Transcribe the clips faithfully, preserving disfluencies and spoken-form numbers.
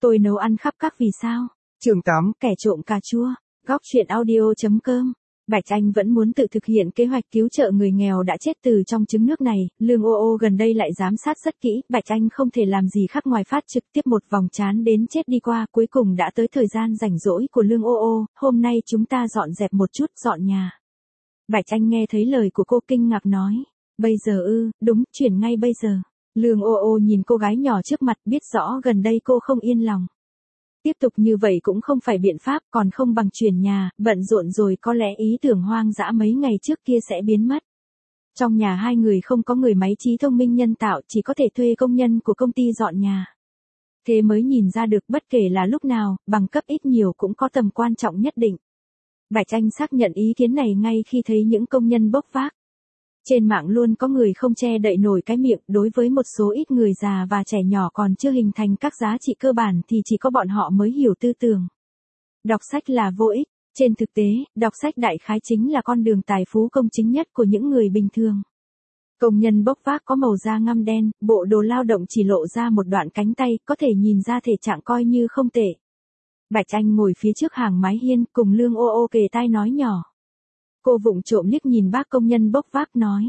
Tôi nấu ăn khắp các vì sao. Chương tám. Kẻ trộm cà chua. Góc chuyện audio chấm com. Bạch Anh vẫn muốn tự thực hiện kế hoạch cứu trợ người nghèo đã chết từ trong trứng nước này, Lương ô ô gần đây lại giám sát rất kỹ, Bạch Anh không thể làm gì khác ngoài phát trực tiếp một vòng chán đến chết đi qua, cuối cùng đã tới thời gian rảnh rỗi của Lương ô ô, hôm nay chúng ta dọn dẹp một chút, dọn nhà. Bạch Anh nghe thấy lời của cô kinh ngạc nói, bây giờ ư, đúng, chuyển ngay bây giờ. Lương ô ô nhìn cô gái nhỏ trước mặt biết rõ gần đây cô không yên lòng. Tiếp tục như vậy cũng không phải biện pháp, còn không bằng chuyển nhà, bận rộn rồi có lẽ ý tưởng hoang dã mấy ngày trước kia sẽ biến mất. Trong nhà hai người không có người máy trí thông minh nhân tạo, chỉ có thể thuê công nhân của công ty dọn nhà. Thế mới nhìn ra được bất kể là lúc nào, bằng cấp ít nhiều cũng có tầm quan trọng nhất định. Bạch Anh xác nhận ý kiến này ngay khi thấy những công nhân bốc vác. Trên mạng luôn có người không che đậy nổi cái miệng, đối với một số ít người già và trẻ nhỏ còn chưa hình thành các giá trị cơ bản thì chỉ có bọn họ mới hiểu tư tưởng. Đọc sách là vô ích, trên thực tế, đọc sách đại khái chính là con đường tài phú công chính nhất của những người bình thường. Công nhân bốc vác có màu da ngăm đen, bộ đồ lao động chỉ lộ ra một đoạn cánh tay, có thể nhìn ra thể trạng coi như không tệ. Bạch Anh ngồi phía trước hàng mái hiên cùng Lương ô ô kề tai nói nhỏ. Cô vụng trộm liếc nhìn bác công nhân bốc vác nói.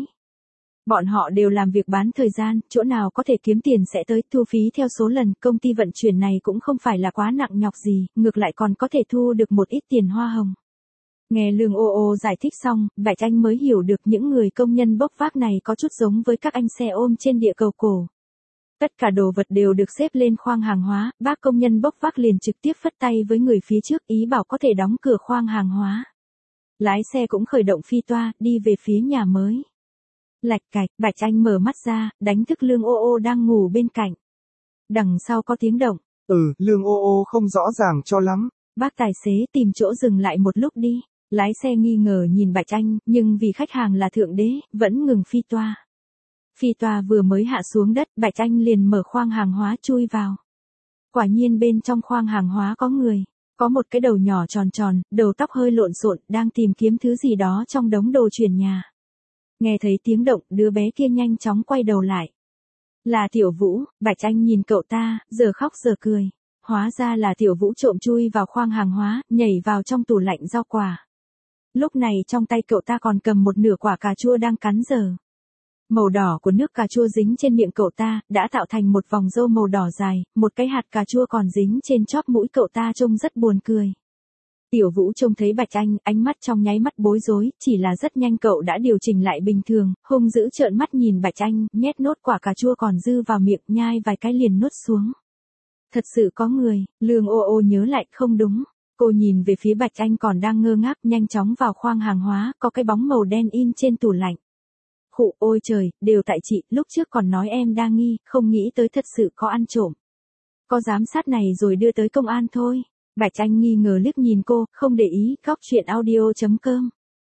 Bọn họ đều làm việc bán thời gian, chỗ nào có thể kiếm tiền sẽ tới, thu phí theo số lần, công ty vận chuyển này cũng không phải là quá nặng nhọc gì, ngược lại còn có thể thu được một ít tiền hoa hồng. Nghe Lương ô ô giải thích xong, Bạch Anh mới hiểu được những người công nhân bốc vác này có chút giống với các anh xe ôm trên địa cầu cổ. Tất cả đồ vật đều được xếp lên khoang hàng hóa, bác công nhân bốc vác liền trực tiếp phất tay với người phía trước ý bảo có thể đóng cửa khoang hàng hóa. Lái xe cũng khởi động phi toa, đi về phía nhà mới. Lạch cạch, Bạch Anh mở mắt ra, đánh thức Lương ô ô đang ngủ bên cạnh. Đằng sau có tiếng động. Ừ, Lương ô ô không rõ ràng cho lắm. Bác tài xế tìm chỗ dừng lại một lúc đi. Lái xe nghi ngờ nhìn Bạch Anh, nhưng vì khách hàng là thượng đế, vẫn ngừng phi toa. Phi toa vừa mới hạ xuống đất, Bạch Anh liền mở khoang hàng hóa chui vào. Quả nhiên bên trong khoang hàng hóa có người. Có một cái đầu nhỏ tròn tròn, đầu tóc hơi lộn xộn, đang tìm kiếm thứ gì đó trong đống đồ chuyển nhà. Nghe thấy tiếng động, đứa bé kia nhanh chóng quay đầu lại. Là Tiểu Vũ, Bạch Anh nhìn cậu ta, giờ khóc giờ cười. Hóa ra là Tiểu Vũ trộm chui vào khoang hàng hóa, nhảy vào trong tủ lạnh rau quả. Lúc này trong tay cậu ta còn cầm một nửa quả cà chua đang cắn dở. Màu đỏ của nước cà chua dính trên miệng cậu ta, đã tạo thành một vòng râu màu đỏ dài, một cái hạt cà chua còn dính trên chóp mũi cậu ta trông rất buồn cười. Tiểu Vũ trông thấy Bạch Anh, ánh mắt trong nháy mắt bối rối, chỉ là rất nhanh cậu đã điều chỉnh lại bình thường, hung dữ trợn mắt nhìn Bạch Anh, nhét nốt quả cà chua còn dư vào miệng, nhai vài cái liền nuốt xuống. Thật sự có người, Lương ô ô nhớ lại, không đúng. Cô nhìn về phía Bạch Anh còn đang ngơ ngác, nhanh chóng vào khoang hàng hóa, có cái bóng màu đen in trên tủ lạnh. Khụ, ôi trời, đều tại chị, lúc trước còn nói em đa nghi, không nghĩ tới thật sự có ăn trộm. Có giám sát này rồi đưa tới công an thôi. Bạch Anh nghi ngờ liếc nhìn cô, không để ý, góc chuyện audio chấm com.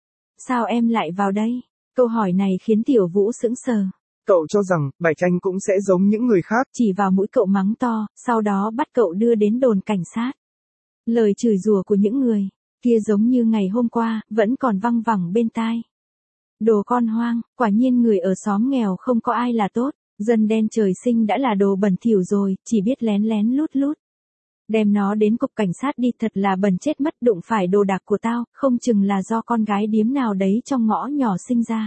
Sao em lại vào đây? Câu hỏi này khiến Tiểu Vũ sững sờ. Cậu cho rằng, Bạch Anh cũng sẽ giống những người khác. Chỉ vào mũi cậu mắng to, sau đó bắt cậu đưa đến đồn cảnh sát. Lời chửi rủa của những người kia giống như ngày hôm qua, vẫn còn văng vẳng bên tai. Đồ con hoang, quả nhiên người ở xóm nghèo không có ai là tốt, dân đen trời sinh đã là đồ bẩn thỉu rồi, chỉ biết lén lén lút lút. Đem nó đến cục cảnh sát đi, thật là bẩn chết mất, đụng phải đồ đạc của tao, không chừng là do con gái điếm nào đấy trong ngõ nhỏ sinh ra.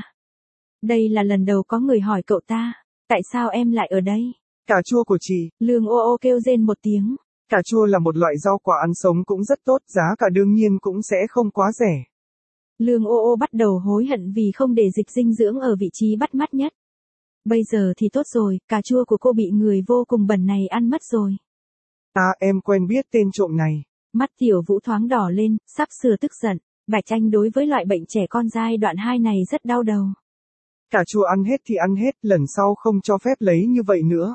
Đây là lần đầu có người hỏi cậu ta, tại sao em lại ở đây? Cà chua của chị. Lương ô ô kêu rên một tiếng. Cà chua là một loại rau quả ăn sống cũng rất tốt, giá cả đương nhiên cũng sẽ không quá rẻ. Lương ô ô bắt đầu hối hận vì không để dịch dinh dưỡng ở vị trí bắt mắt nhất. Bây giờ thì tốt rồi, cà chua của cô bị người vô cùng bẩn này ăn mất rồi. À, em quen biết tên trộm này. Mắt Tiểu Vũ thoáng đỏ lên, sắp sửa tức giận. Bạch Anh đối với loại bệnh trẻ con giai đoạn hai này rất đau đầu. Cà chua ăn hết thì ăn hết, lần sau không cho phép lấy như vậy nữa.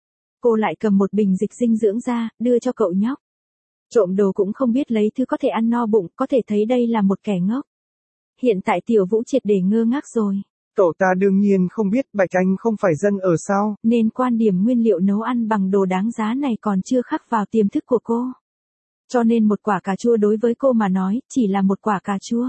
Cô lại cầm một bình dịch dinh dưỡng ra, đưa cho cậu nhóc. Trộm đồ cũng không biết lấy thứ có thể ăn no bụng, có thể thấy đây là một kẻ ngốc. Hiện tại Tiểu Vũ triệt để ngơ ngác rồi. Cậu ta đương nhiên không biết Bạch Anh không phải dân ở sao. Nên quan điểm nguyên liệu nấu ăn bằng đồ đáng giá này còn chưa khắc vào tiềm thức của cô. Cho nên một quả cà chua đối với cô mà nói, chỉ là một quả cà chua.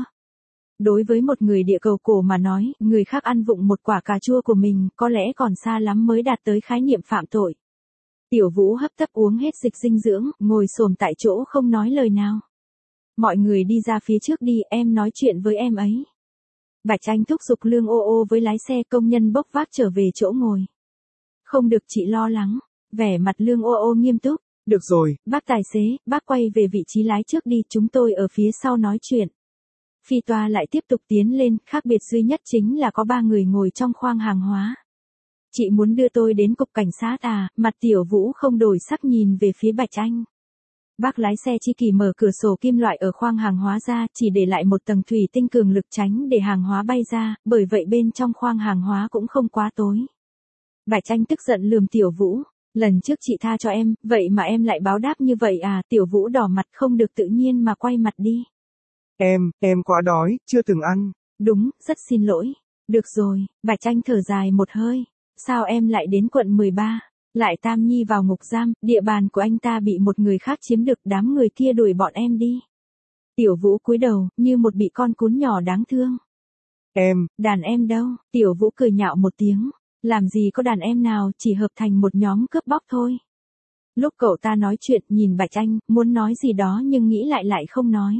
Đối với một người địa cầu cổ mà nói, người khác ăn vụng một quả cà chua của mình, có lẽ còn xa lắm mới đạt tới khái niệm phạm tội. Tiểu Vũ hấp tấp uống hết dịch dinh dưỡng, ngồi xổm tại chỗ không nói lời nào. Mọi người đi ra phía trước đi, em nói chuyện với em ấy. Bạch Anh thúc giục Lương Ô Ô với lái xe công nhân bốc vác trở về chỗ ngồi. Không được chị lo lắng, vẻ mặt Lương Ô Ô nghiêm túc. Được rồi. Bác tài xế, bác quay về vị trí lái trước đi, chúng tôi ở phía sau nói chuyện. Phi toa lại tiếp tục tiến lên, khác biệt duy nhất chính là có ba người ngồi trong khoang hàng hóa. Chị muốn đưa tôi đến cục cảnh sát à? Mặt Tiểu Vũ không đổi sắc nhìn về phía Bạch Anh. Bác lái xe chi kỳ mở cửa sổ kim loại ở khoang hàng hóa ra, chỉ để lại một tầng thủy tinh cường lực tránh để hàng hóa bay ra, bởi vậy bên trong khoang hàng hóa cũng không quá tối. Bạch Anh tức giận lườm Tiểu Vũ. Lần trước chị tha cho em, vậy mà em lại báo đáp như vậy à? Tiểu Vũ đỏ mặt không được tự nhiên mà quay mặt đi. Em, em quá đói, chưa từng ăn. Đúng, rất xin lỗi. Được rồi, Bạch Anh thở dài một hơi. Sao em lại đến quận mười ba? Lại Tam Nhi vào ngục giam, địa bàn của anh ta bị một người khác chiếm được, đám người kia đuổi bọn em đi. Tiểu Vũ cúi đầu, như một bị con cún nhỏ đáng thương. Em, đàn em đâu? Tiểu Vũ cười nhạo một tiếng. Làm gì có đàn em nào, chỉ hợp thành một nhóm cướp bóc thôi. Lúc cậu ta nói chuyện, nhìn Bạch Anh, muốn nói gì đó nhưng nghĩ lại lại không nói.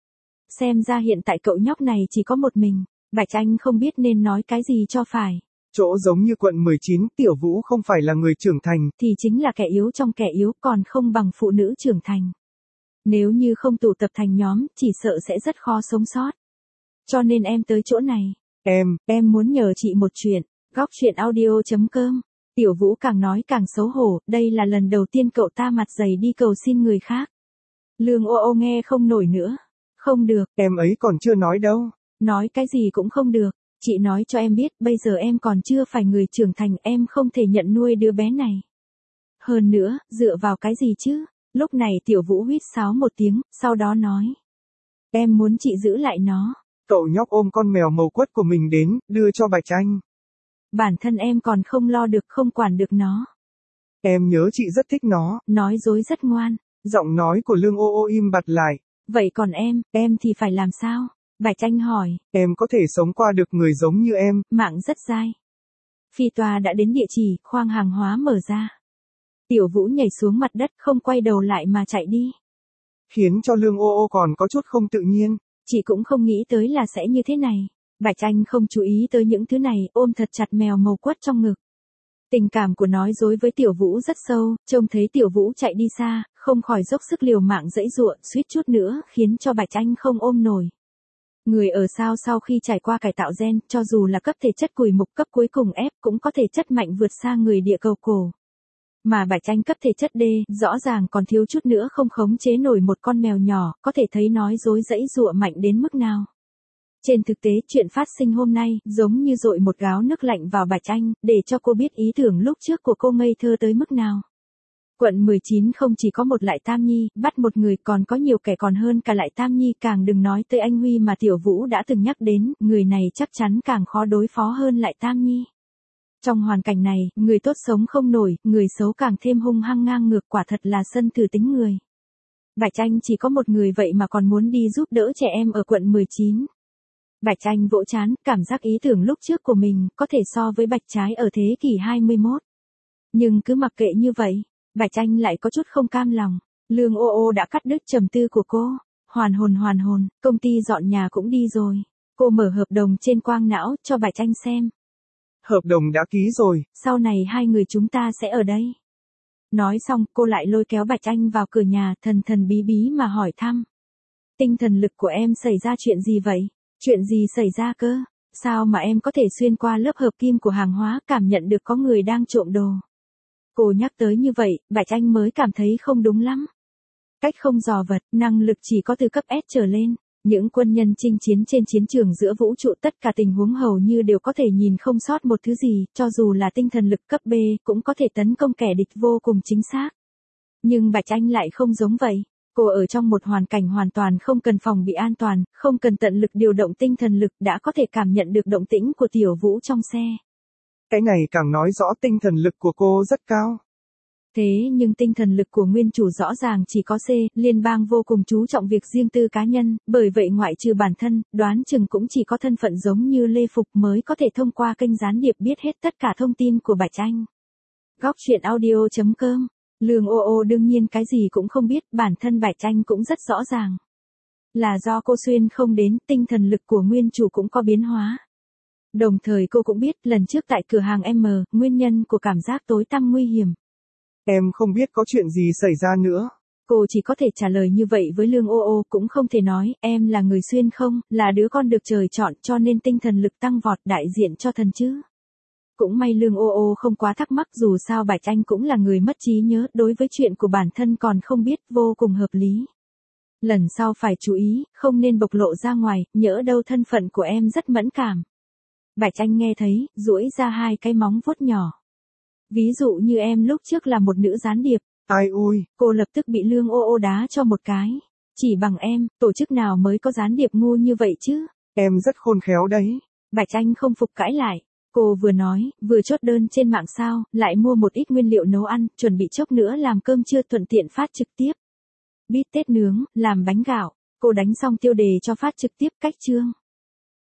Xem ra hiện tại cậu nhóc này chỉ có một mình, Bạch Anh không biết nên nói cái gì cho phải. Chỗ giống như quận mười chín, Tiểu Vũ không phải là người trưởng thành. Thì chính là kẻ yếu trong kẻ yếu, còn không bằng phụ nữ trưởng thành. Nếu như không tụ tập thành nhóm, chỉ sợ sẽ rất khó sống sót. Cho nên em tới chỗ này. Em, em muốn nhờ chị một chuyện. Góc chuyện audio chấm com. Tiểu Vũ càng nói càng xấu hổ, đây là lần đầu tiên cậu ta mặt dày đi cầu xin người khác. Lương Ô Ô nghe không nổi nữa. Không được. Em ấy còn chưa nói đâu. Nói cái gì cũng không được. Chị nói cho em biết, bây giờ em còn chưa phải người trưởng thành, em không thể nhận nuôi đứa bé này. Hơn nữa, dựa vào cái gì chứ? Lúc này Tiểu Vũ huýt sáo một tiếng, sau đó nói. Em muốn chị giữ lại nó. Cậu nhóc ôm con mèo màu quất của mình đến, đưa cho Bạch Anh. Bản thân em còn không lo được, không quản được nó. Em nhớ chị rất thích nó. Nói dối rất ngoan. Giọng nói của Lương Ô Ô im bặt lại. Vậy còn em, em thì phải làm sao? Bạch Anh hỏi. Em có thể sống qua được người giống như em. Mạng rất dai. Phi toa đã đến địa chỉ, khoang hàng hóa mở ra. Tiểu Vũ nhảy xuống mặt đất, không quay đầu lại mà chạy đi. Khiến cho Lương Ô Ô còn có chút không tự nhiên. Chị cũng không nghĩ tới là sẽ như thế này. Bạch Anh không chú ý tới những thứ này, ôm thật chặt mèo màu quất trong ngực. Tình cảm của nói dối với Tiểu Vũ rất sâu, trông thấy Tiểu Vũ chạy đi xa, không khỏi dốc sức liều mạng giãy giụa, suýt chút nữa khiến cho Bạch Anh không ôm nổi. Người ở sao sau khi trải qua cải tạo gen, cho dù là cấp thể chất cùi mục cấp cuối cùng ép cũng có thể chất mạnh vượt xa người địa cầu cổ. Mà Bạch Anh cấp thể chất D, rõ ràng còn thiếu chút nữa không khống chế nổi một con mèo nhỏ, có thể thấy nói dối giãy giụa mạnh đến mức nào. Trên thực tế, chuyện phát sinh hôm nay, giống như dội một gáo nước lạnh vào Bạch Anh, để cho cô biết ý tưởng lúc trước của cô ngây thơ tới mức nào. Quận mười chín không chỉ có một Lại Tam Nhi, bắt một người, còn có nhiều kẻ còn hơn cả Lại Tam Nhi, càng đừng nói tới anh Huy mà Tiểu Vũ đã từng nhắc đến, người này chắc chắn càng khó đối phó hơn Lại Tam Nhi. Trong hoàn cảnh này, người tốt sống không nổi, người xấu càng thêm hung hăng ngang ngược, quả thật là sân thử tính người. Bạch Anh chỉ có một người vậy mà còn muốn đi giúp đỡ trẻ em ở quận mười chín. Bạch Anh vỗ trán, cảm giác ý tưởng lúc trước của mình có thể so với Bạch Trái ở thế kỷ hai mươi mốt. Nhưng cứ mặc kệ như vậy, Bạch Anh lại có chút không cam lòng. Lương Ô Ô đã cắt đứt trầm tư của cô. Hoàn hồn hoàn hồn, công ty dọn nhà cũng đi rồi. Cô mở hợp đồng trên quang não cho Bạch Anh xem. Hợp đồng đã ký rồi. Sau này hai người chúng ta sẽ ở đây. Nói xong, cô lại lôi kéo Bạch Anh vào cửa nhà, thần thần bí bí mà hỏi thăm. Tinh thần lực của em xảy ra chuyện gì vậy? Chuyện gì xảy ra cơ? Sao mà em có thể xuyên qua lớp hợp kim của hàng hóa, cảm nhận được có người đang trộm đồ? Cô nhắc tới như vậy, Bạch Anh mới cảm thấy không đúng lắm. Cách không dò vật, năng lực chỉ có từ cấp S trở lên. Những quân nhân chinh chiến trên chiến trường giữa vũ trụ, tất cả tình huống hầu như đều có thể nhìn không sót một thứ gì, cho dù là tinh thần lực cấp B, cũng có thể tấn công kẻ địch vô cùng chính xác. Nhưng Bạch Anh lại không giống vậy. Cô ở trong một hoàn cảnh hoàn toàn không cần phòng bị an toàn, không cần tận lực điều động tinh thần lực, đã có thể cảm nhận được động tĩnh của Tiểu Vũ trong xe. Cái này càng nói rõ tinh thần lực của cô rất cao. Thế nhưng tinh thần lực của nguyên chủ rõ ràng chỉ có C, liên bang vô cùng chú trọng việc riêng tư cá nhân, bởi vậy ngoại trừ bản thân, đoán chừng cũng chỉ có thân phận giống như Lê Phục mới có thể thông qua kênh gián điệp biết hết tất cả thông tin của Bạch Anh. Góc chuyện audio chấm com Lương ô ô đương nhiên cái gì cũng không biết, bản thân Bạch Anh cũng rất rõ ràng. Là do cô Xuyên không đến, tinh thần lực của nguyên chủ cũng có biến hóa. Đồng thời cô cũng biết, lần trước tại cửa hàng M, nguyên nhân của cảm giác tối tăm nguy hiểm. Em không biết có chuyện gì xảy ra nữa. Cô chỉ có thể trả lời như vậy với Lương ô ô, cũng không thể nói, em là người Xuyên không, là đứa con được trời chọn cho nên tinh thần lực tăng vọt đại diện cho thần chứ. Cũng may Lương ô ô không quá thắc mắc, dù sao Bạch Anh cũng là người mất trí nhớ, đối với chuyện của bản thân còn không biết, vô cùng hợp lý. Lần sau phải chú ý, không nên bộc lộ ra ngoài, nhỡ đâu thân phận của em rất mẫn cảm. Bạch Anh nghe thấy, duỗi ra hai cái móng vuốt nhỏ. Ví dụ như em lúc trước là một nữ gián điệp. Ai ui, cô lập tức bị Lương ô ô đá cho một cái. Chỉ bằng em, tổ chức nào mới có gián điệp ngu như vậy chứ? Em rất khôn khéo đấy. Bạch Anh không phục cãi lại. Cô vừa nói, vừa chốt đơn trên mạng sao, lại mua một ít nguyên liệu nấu ăn, chuẩn bị chốc nữa làm cơm trưa thuận tiện phát trực tiếp. Bít tết nướng, làm bánh gạo. Cô đánh xong tiêu đề cho phát trực tiếp cách chương.